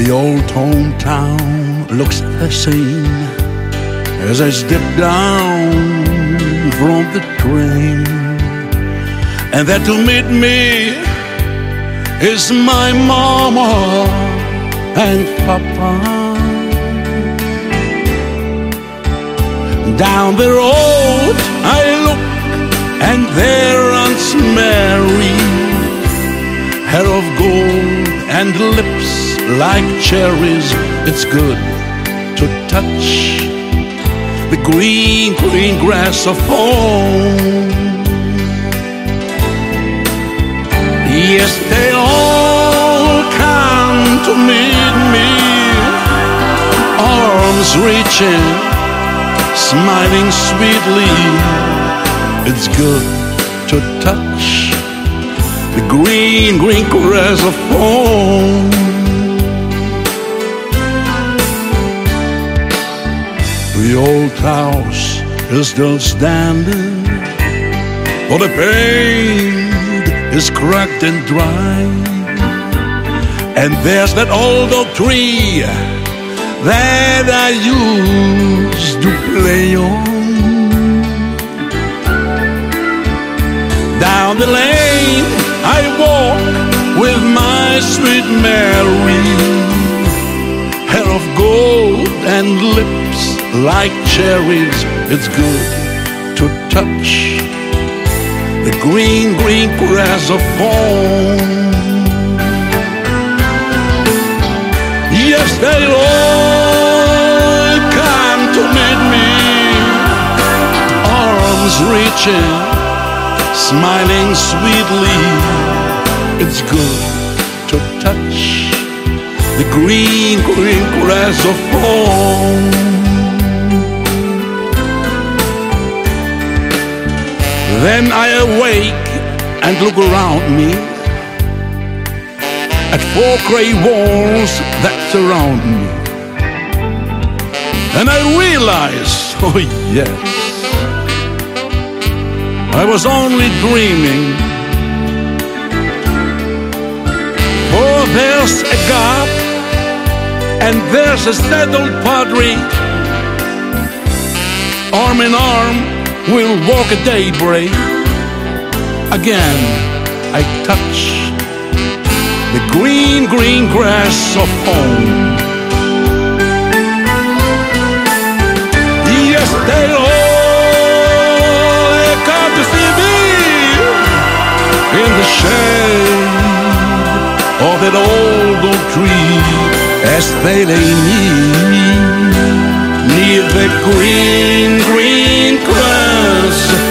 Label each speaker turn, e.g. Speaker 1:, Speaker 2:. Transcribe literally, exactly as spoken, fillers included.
Speaker 1: The old hometown looks the same as I step down from the train, and there to meet me is my mama and papa. Down the road I look, and there runs Mary, hair of gold and lips like cherries. It's good to touch the green, green grass of home. Yes, they all come to meet me, arms reaching, smiling sweetly. It's good to touch the green, green grass of home. The old house is still standing, but the paint is cracked and dry, and there's that old oak tree that I used to play on. Down the lane I walk with my sweet Mary, hair of gold and lips like cherries. It's good to touch the green, green grass of home. Yes, they all come to meet me, arms reaching, smiling sweetly. It's good to touch the green, green grass of home. Then I awake and look around me at four gray walls that surround me, and I realize, oh yes, I was only dreaming. For there's a God, and there's a sad old padre, arm in arm we'll walk at daybreak. Again I touch the green, green grass of home. Yes, they all come to see me in the shade of that old oak tree, as they lay me near the green, green grass